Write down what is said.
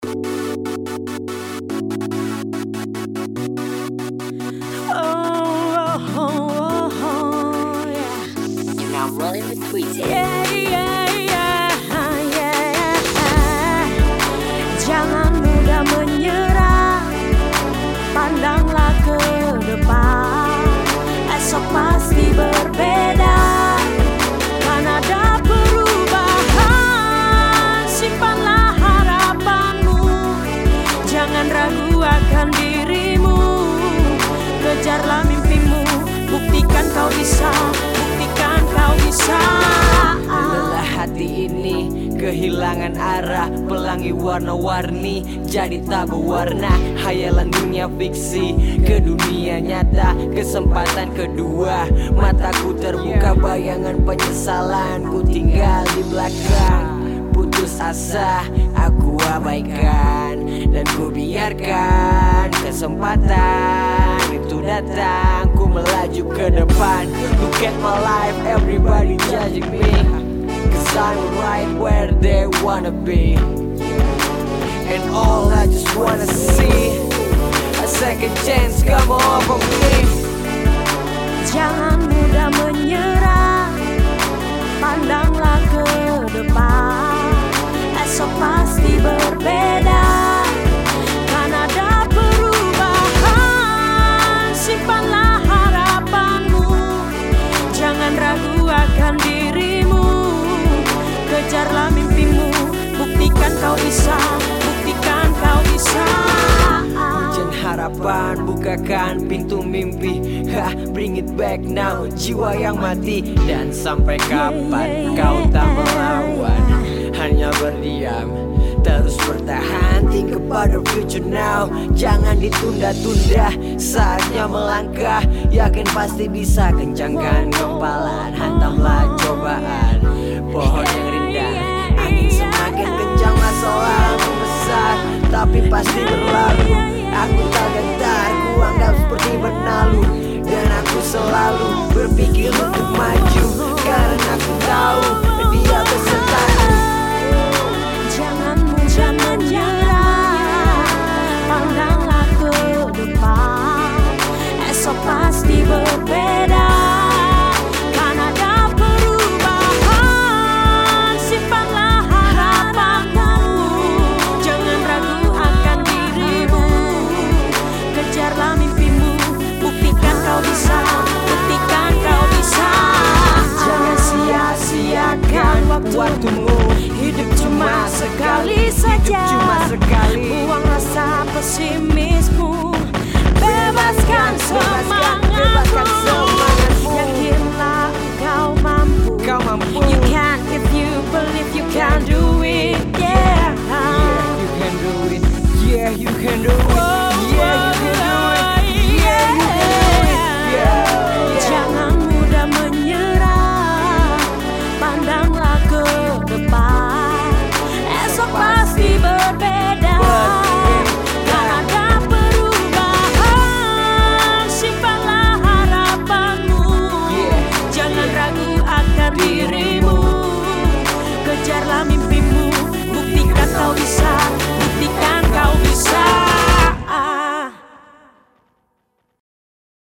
You're now rolling with Tweety. Jangan mudah menyerah, pandanglah ke depan. Esok pasti berbeda, kan ada perubahan. Simpanlah harapanmu, jangan ragu akan dirimu. Kejarlah mimpimu, buktikan kau bisa, buktikan kau bisa. Lelah hati ini kehilangan arah, pelangi warna-warni jadi tak berwarna. Hayalan dunia fiksi ke dunia nyata, kesempatan kedua. Mataku terbuka, bayangan penyesalan ku tinggal di belakang. Putus asa aku abaikan, dan ku biarkan kesempatan itu datang. Ku melaju ke depan. Look at my life, everybody judging me, 'cause I'm right where they wanna be. And all I just wanna see a second chance come over me. Jangan mudah menyerah, pandanglah ke depan. Esok pasti berbeda, kan ada perubahan. Simpanlah harapanmu, jangan ragu akan dirimu. Kejarlah mimpimu, buktikan kau bisa, buktikan kau bisa. Hujan harapan, bukakan pintu mimpi. Bring it back now, jiwa yang mati. Dan sampai kapan kau tak melawan, hanya berdiam, terus bertahan. Think about the future now, jangan ditunda-tunda. Saatnya melangkah, yakin pasti bisa. Kencangkan kempalan, hantamlah cobaan. Pohon yang rindang, angin semakin kencang masalah.